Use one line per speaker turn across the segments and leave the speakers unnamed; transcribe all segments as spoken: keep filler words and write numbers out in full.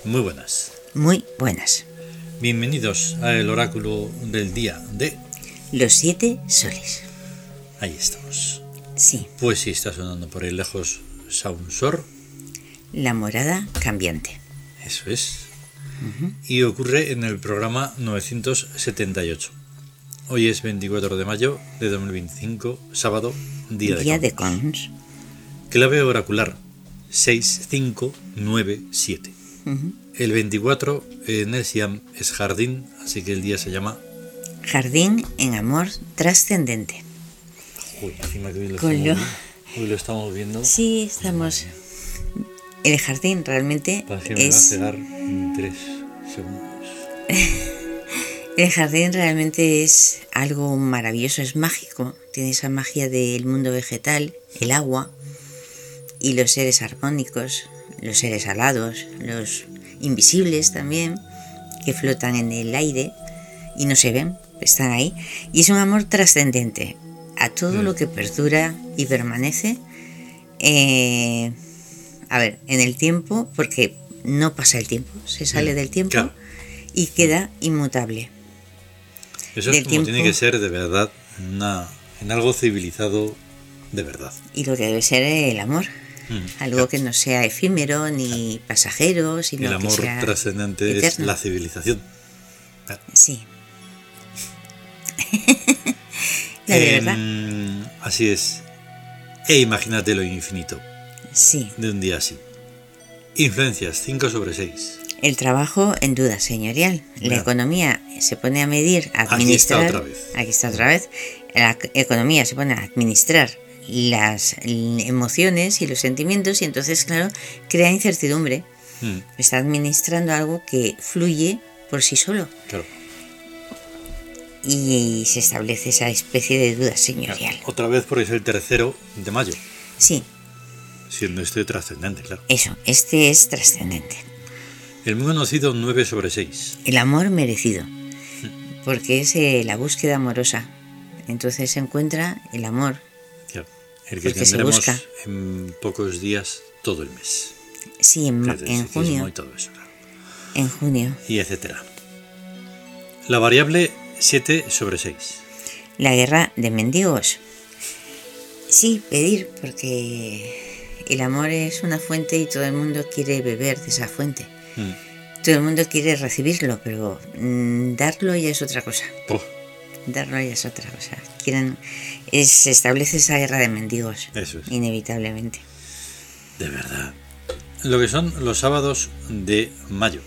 Muy buenas.
Muy buenas.
Bienvenidos al oráculo del día de...
Los siete soles.
Ahí estamos.
Sí.
Pues sí, está sonando por ahí lejos Saunsor.
La morada cambiante.
Eso es.
Uh-huh.
Y ocurre en el programa novecientos setenta y ocho. Hoy es veinticuatro de mayo de dos mil veinticinco, sábado, día de
Día
Cons.
de Cons.
Clave oracular seis cinco nueve siete.
Uh-huh.
El veinticuatro en el Siam es jardín, así que el día se llama
Jardín en amor trascendente.
Uy, encima que hoy lo,
Con
estamos,
lo...
viendo. Hoy lo estamos viendo.
Sí, estamos. El jardín realmente
Parece que me
es.
va a cegar en tres segundos.
El jardín realmente es algo maravilloso, es mágico. Tiene esa magia del mundo vegetal, el agua y los seres armónicos, los seres alados, los invisibles también, que flotan en el aire y no se ven, están ahí. Y es un amor trascendente a todo mm. lo que perdura y permanece, eh, a ver, en el tiempo, porque no pasa el tiempo, se sale mm. del tiempo, claro. Y queda inmutable.
Eso es como tiempo, tiene que ser de verdad, una, en algo civilizado de verdad.
Y lo que debe ser el amor. Mm, algo claro. que no sea efímero ni pasajero, sino
el amor
que sea
trascendente
eterno.
Es la civilización. Claro.
Sí. la de
eh,
verdad.
Así es. E imagínate lo infinito.
Sí.
De un día así. Influencias cinco sobre seis.
El trabajo en duda señorial. Bueno. La economía se pone a medir, a administrar.
Aquí está otra vez.
Aquí está otra vez. La economía se pone a administrar las emociones y los sentimientos y entonces, claro, crea incertidumbre. Mm. Está administrando algo que fluye por sí solo.
Claro.
Y se establece esa especie de duda señorial.
Claro. Otra vez porque es el tercero de mayo.
Sí.
Siendo este trascendente, claro.
Eso, este es trascendente.
El muy conocido nueve sobre seis.
El amor merecido. Mm. Porque es eh, la búsqueda amorosa. Entonces se encuentra el amor.
Claro. El que tendremos en pocos días todo el mes.
Sí, en, en junio.
Y todo eso, claro.
En junio.
Y etcétera. La variable siete sobre seis.
La guerra de mendigos. Sí, pedir, porque el amor es una fuente y todo el mundo quiere beber de esa fuente. Mm. Todo el mundo quiere recibirlo, pero mmm, darlo ya es otra cosa.
Oh.
Darlo ya es otra cosa. Quieren, es, se establece esa guerra de mendigos.
Eso es.
Inevitablemente.
De verdad. Lo que son los sábados de mayo.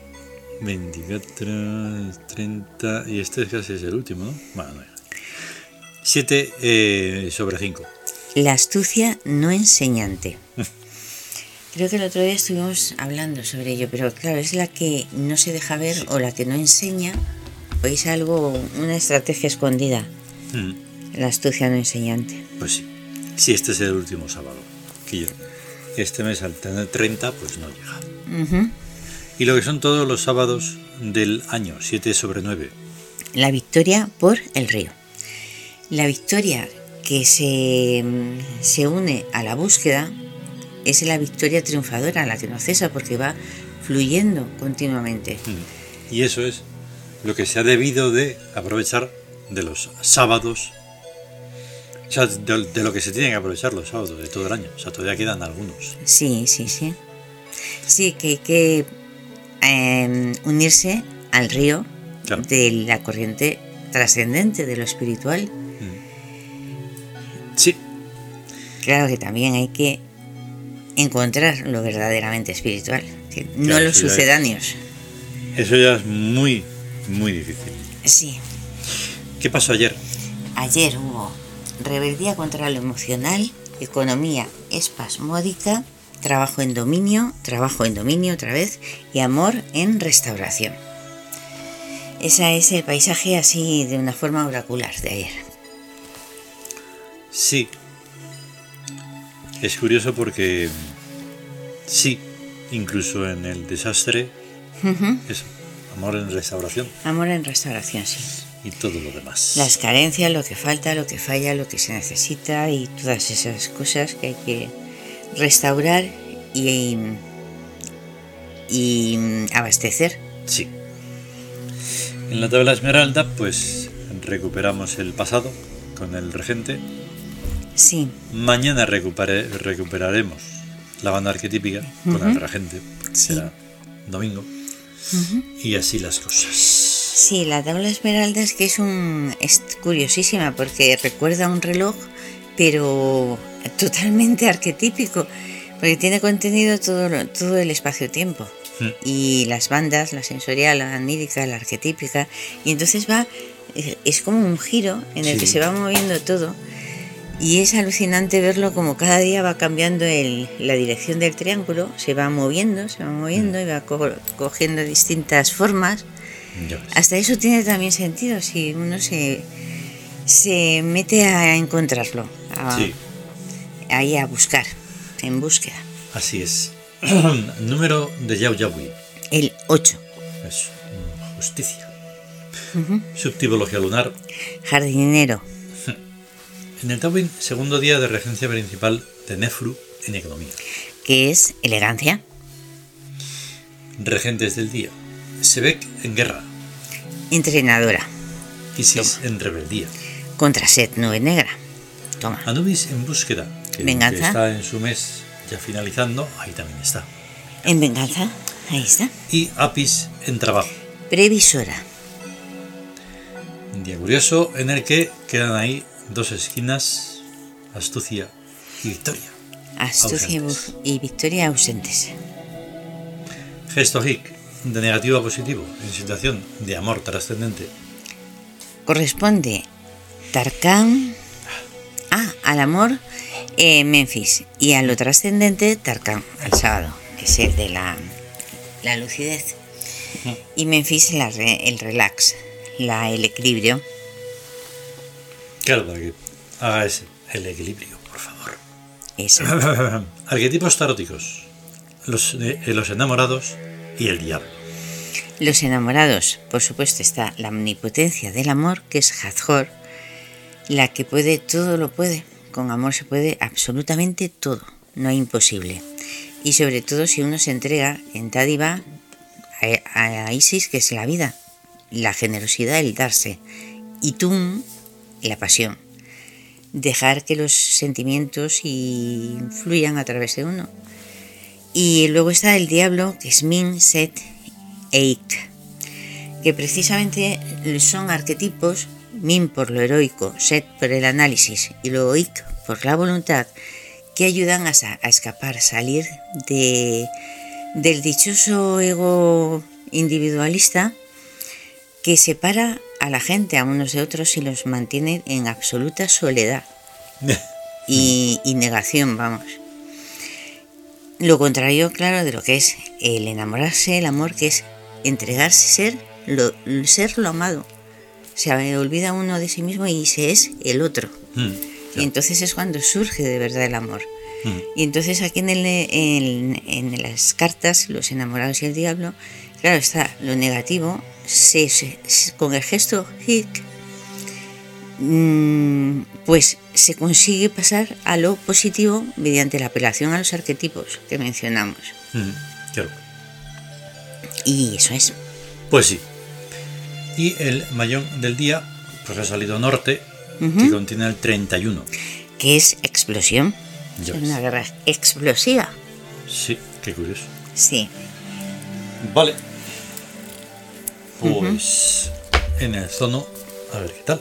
veinticuatro, treinta... Y este casi es el último, ¿no? Bueno, no. siete eh, sobre cinco.
La astucia no enseñante. Creo que el otro día estuvimos hablando sobre ello, pero claro, es la que no se deja ver, sí. O la que no enseña, o es algo, una estrategia escondida. Mm. La astucia no enseñante.
Pues sí. Sí, este es el último sábado. Que yo, este mes al tener treinta, pues no llega.
Uh-huh.
Y lo que son todos los sábados del año, siete sobre nueve.
La victoria por el río. La victoria que se, se une a la búsqueda es la victoria triunfadora, la que no cesa porque va fluyendo continuamente.
Mm. Y eso es lo que se ha debido de aprovechar de los sábados, o sea, de, de lo que se tienen que aprovechar los sábados de todo el año. O sea, todavía quedan algunos.
Sí, sí, sí. Sí, que hay que eh, unirse al río, claro, de la corriente trascendente, de lo espiritual.
Sí.
Claro que también hay que encontrar lo verdaderamente espiritual, que claro, no los sucedáneos.
Ya es, eso ya es muy, muy difícil.
Sí.
¿Qué pasó ayer?
Ayer hubo rebeldía contra lo emocional, economía espasmódica, trabajo en dominio, trabajo en dominio otra vez y amor en restauración. Ese es el paisaje así de una forma oracular de ayer.
Sí. Es curioso porque sí, incluso en el desastre, uh-huh, eso, amor en restauración.
Amor en restauración, sí.
Y todo lo demás.
Las carencias, lo que falta, lo que falla, lo que se necesita y todas esas cosas que hay que restaurar y, y mm, abastecer.
Sí. En la tabla esmeralda, pues recuperamos el pasado con el regente.
Sí.
Mañana recupere- recuperaremos la banda arquetípica con
Ujú.
el regente, porque
Sí.
será domingo.
Ujú.
Y así las cosas.
Sí, la tabla esmeralda es que es un es curiosísima porque recuerda un reloj, pero totalmente arquetípico, porque tiene contenido todo lo- todo el espacio-tiempo
Mm.
y las bandas, la sensorial, la anírica, la arquetípica, y entonces va eh, es como un giro en el
Sí.
que se va moviendo todo. Y es alucinante verlo como cada día va cambiando el, la dirección del triángulo, se va moviendo, se va moviendo y va co- cogiendo distintas formas.
Ya ves.
Hasta eso tiene también sentido si uno se, se mete a encontrarlo, a-
Sí,
ahí a buscar, en búsqueda.
así es. Número de Yau Yaui.
El ocho,
Es mm, justicia.
Ujú.
Subtipología lunar.
Jardinero,
En el Tawin, segundo día de regencia principal de Nefru en economía.
que es elegancia,
Regentes del día. Sebek en guerra.
entrenadora,
Isis en rebeldía.
contra Set, nube negra. Toma,
Anubis en búsqueda. Que
Venganza.
aunque está en su mes ya finalizando, ahí también está.
en venganza, ahí está.
Y Apis en trabajo.
Previsora,
Un día curioso en el que quedan ahí dos esquinas, astucia y victoria.
astucia y
Ausentes.
bu- y victoria ausentes.
Gesto hic, de negativo a positivo, en situación de amor trascendente.
Corresponde Tarkan ah, al amor eh, Memphis y a lo trascendente Tarkan, al sábado, que es el de la, la lucidez. Y Memphis la re- el relax, la, el equilibrio.
Claro, para que haga ese, el equilibrio, por favor.
Eso.
Arquetipos taróticos. Los, eh, los enamorados y el diablo.
Los enamorados, por supuesto, está la omnipotencia del amor, que es Hathor, la que puede, todo lo puede. Con amor se puede absolutamente todo, no hay imposible. Y sobre todo si uno se entrega en dádiva a, a Isis, que es la vida, la generosidad, el darse. Y Tum, la pasión. Dejar que los sentimientos y fluyan a través de uno. Y luego está el diablo, que es Min, Set e Ik, que precisamente son arquetipos, Min por lo heroico, Set por el análisis y luego Ik por la voluntad, que ayudan a, sa- a escapar, salir de, del dichoso ego individualista que separa a la gente a unos de otros y los mantiene en absoluta soledad y, y negación, vamos. Lo contrario, claro, de lo que es el enamorarse, el amor, que es entregarse, ser lo, ser lo amado. Se olvida uno de sí mismo y se es el otro.
Mm,
Y entonces es cuando surge de verdad el amor.
mm.
Y entonces aquí en, el, en, en las cartas, los enamorados y el diablo, claro, está lo negativo, se, se- se- con el gesto hic, mm, pues se consigue pasar a lo positivo mediante la apelación a los arquetipos que mencionamos.
Mm, claro.
Y eso es.
Pues sí. Y el mayón del día, pues ha salido norte,
Ujú.
que contiene el treinta y uno.
Que es explosión.
Ya
Es
ves.
una guerra explosiva.
Sí, qué curioso.
Sí.
Vale. Pues en el zono, a ver qué tal.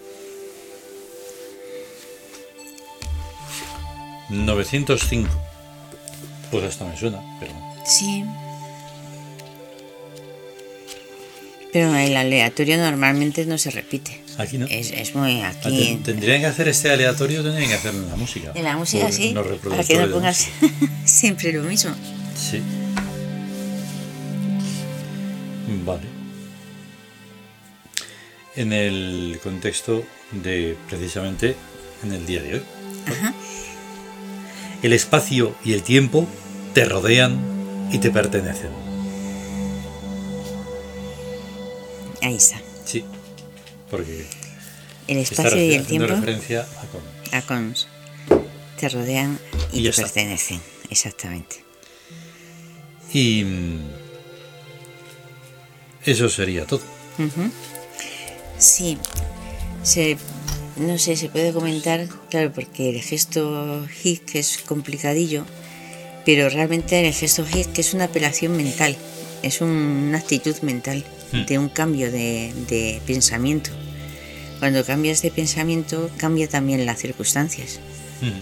novecientos cinco. Pues hasta me suena, pero
Sí. Pero el aleatorio normalmente no se repite.
aquí no.
Es, es muy
Ah,
aquí.
ten- Tendrían que hacer este aleatorio, tendrían que hacerlo en la música.
En la música
Por
sí,
los
para
reproductores
que no
de
pongas
música.
siempre lo mismo.
Sí. Vale. En el contexto de precisamente en el día de hoy.
Ajá.
El espacio y el tiempo te rodean y te pertenecen.
Ahí está.
Sí. Porque
El
está
espacio y el
haciendo
tiempo
referencia a con.
a cons te rodean y,
Y ya
te
está.
pertenecen. Exactamente.
Y eso sería todo.
Uh-huh. Sí, se, no sé, se puede comentar, claro, porque el gesto hic es complicadillo, pero realmente el gesto hic es una apelación mental, es un, una actitud mental hmm. de un cambio de, de pensamiento. Cuando cambias de pensamiento, cambia también las circunstancias. Hmm.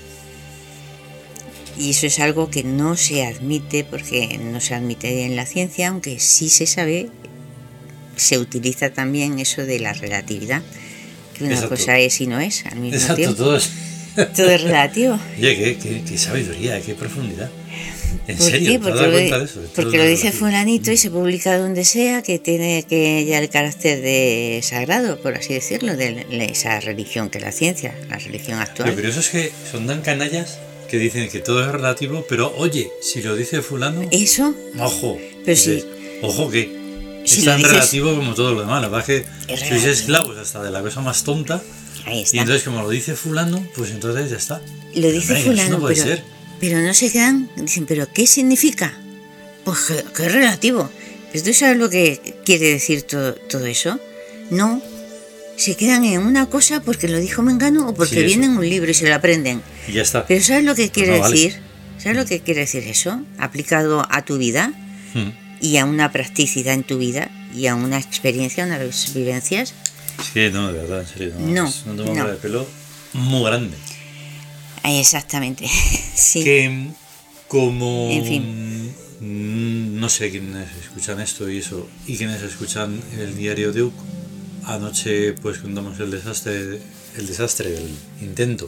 Y eso es algo que no se admite, porque no se admite en la ciencia, aunque sí se sabe, se utiliza también eso de la relatividad, que una Exacto. cosa es y no es al mismo
Exacto,
tiempo.
Todo es,
todo es relativo.
Oye, qué, qué, qué sabiduría, qué profundidad. ¿En
¿Por
serio?
qué? Porque,
¿Te has dado
lo,
cuenta de eso? De
porque lo dice fulanito y se publica donde sea, que tiene que ya el carácter de sagrado, por así decirlo, de esa religión que es la ciencia, la religión actual.
Lo curioso es que son tan canallas que dicen que todo es relativo, pero oye, si lo dice fulano...
¿Eso?
Ojo.
Pero
dices,
sí.
Ojo que
si
es tan
dices,
relativo como todo lo demás. La verdad es que
es
sois esclavos hasta de la cosa más tonta.
Ahí está.
Y entonces como lo dice fulano, pues entonces ya está.
Lo dice
pero,
fulano,
eso no puede
pero,
ser.
pero no se quedan... Dicen, ¿pero qué significa? Pues que, que es relativo. ¿Pero tú sabes lo que quiere decir todo, todo eso? No. Se quedan en una cosa porque lo dijo Mengano o porque
sí,
viene en un libro y se lo aprenden.
Y ya está.
Pero ¿sabes lo que quiere
pues no,
decir?
Vale.
¿Sabes lo que quiere decir eso? Aplicado a tu vida
hmm.
y a una practicidad en tu vida y a una experiencia, unas vivencias.
Es que no, de verdad, en serio. No,
no,
es un toma no. de pelo muy grande.
Exactamente, sí.
Que como...
En fin.
No sé quiénes escuchan esto y eso, y quienes escuchan el diario de U C, anoche pues contamos el desastre, el desastre del intento.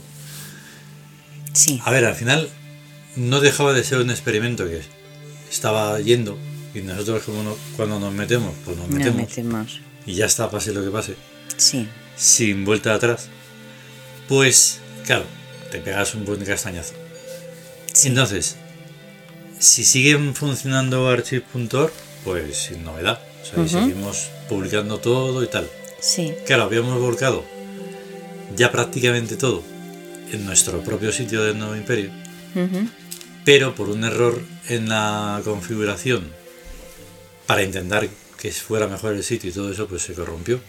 Sí.
A ver, al final no dejaba de ser un experimento que estaba yendo y nosotros como no, cuando nos metemos, pues nos metemos,
nos metemos
y ya está, pase lo que pase.
Sí.
Sin vuelta atrás. Pues claro, te pegas un buen castañazo. Sí. Entonces, si siguen funcionando archive punto org, pues sin novedad. O sea, uh-huh. seguimos publicando todo y tal.
Sí.
Claro, habíamos volcado ya prácticamente todo en nuestro propio sitio del Nuevo Imperio,
uh-huh.
pero por un error en la configuración para intentar que fuera mejor el sitio y todo eso, pues se corrompió.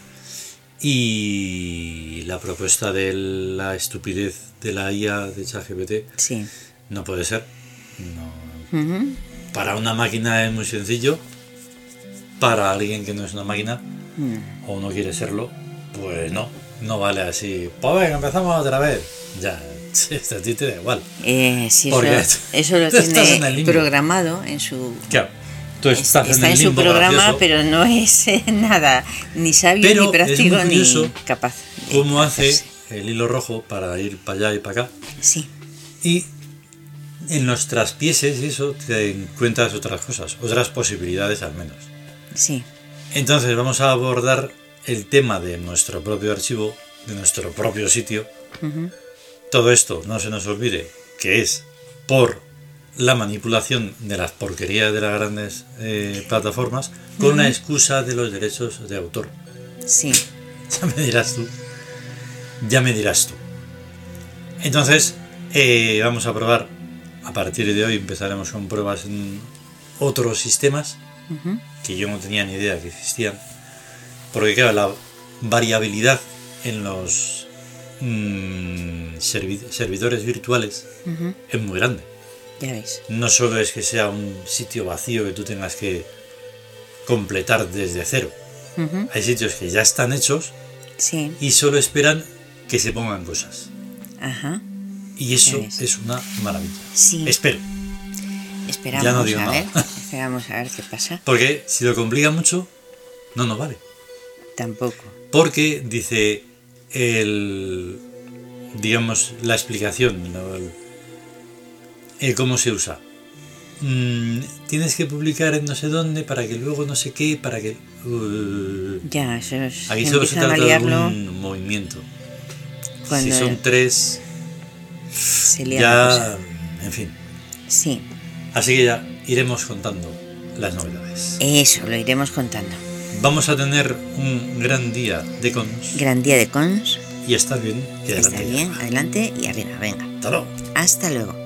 Y la propuesta de la estupidez de la I A de ChatGPT
sí.
no puede ser. No.
Uh-huh.
Para una máquina es muy sencillo. Para alguien que no es una máquina
uh-huh.
o no quiere serlo, pues no, no vale así. Pues venga, empezamos otra vez. Ya, a ti te da igual.
Eh, sí, eso, eso lo tiene programado en su...
Claro, tú estás
está
en, el
en su programa,
gracioso,
pero no es eh, nada ni sabio,
pero
ni práctico,
es muy
ni capaz.
Cómo hace el hilo rojo para ir para allá y para acá.
Sí.
Y en los traspieses y eso te encuentras otras cosas, otras posibilidades al menos.
Sí.
Entonces vamos a abordar el tema de nuestro propio archivo, de nuestro propio sitio.
Uh-huh.
Todo esto, no se nos olvide, que es por la manipulación de las porquerías de las grandes eh, plataformas con uh-huh. la excusa de los derechos de autor.
Sí.
Ya me dirás tú. Ya me dirás tú. Entonces, eh, vamos a probar. A partir de hoy empezaremos con pruebas en otros sistemas
uh-huh.
que yo no tenía ni idea que existían. Porque claro, la variabilidad en los mmm, servi- servidores virtuales
uh-huh.
es muy grande.
Ya ves.
No solo es que sea un sitio vacío que tú tengas que completar desde cero.
Uh-huh.
Hay sitios que ya están hechos
sí.
y solo esperan que se pongan cosas.
Ajá.
Y eso es una maravilla.
Sí.
Espero.
Esperamos
ya no digo
a
nada.
ver. Esperamos a ver qué pasa.
Porque si lo complica mucho, no nos vale.
Tampoco.
Porque dice el, digamos, la explicación, ¿no? el, el cómo se usa. Mm, tienes que publicar en no sé dónde para que luego no sé qué, para que... Uh,
ya, eso es...
Aquí solo se trata de un movimiento. Cuando si son tres...
Se lía
ya,
la cosa.
En fin.
Sí.
Así que ya iremos contando las novedades.
Eso, lo iremos contando.
Vamos a tener un gran día de cons.
Gran día de cons.
Y estar bien. Y
estar bien, adelante y arriba, venga.
Hasta luego.
Hasta luego.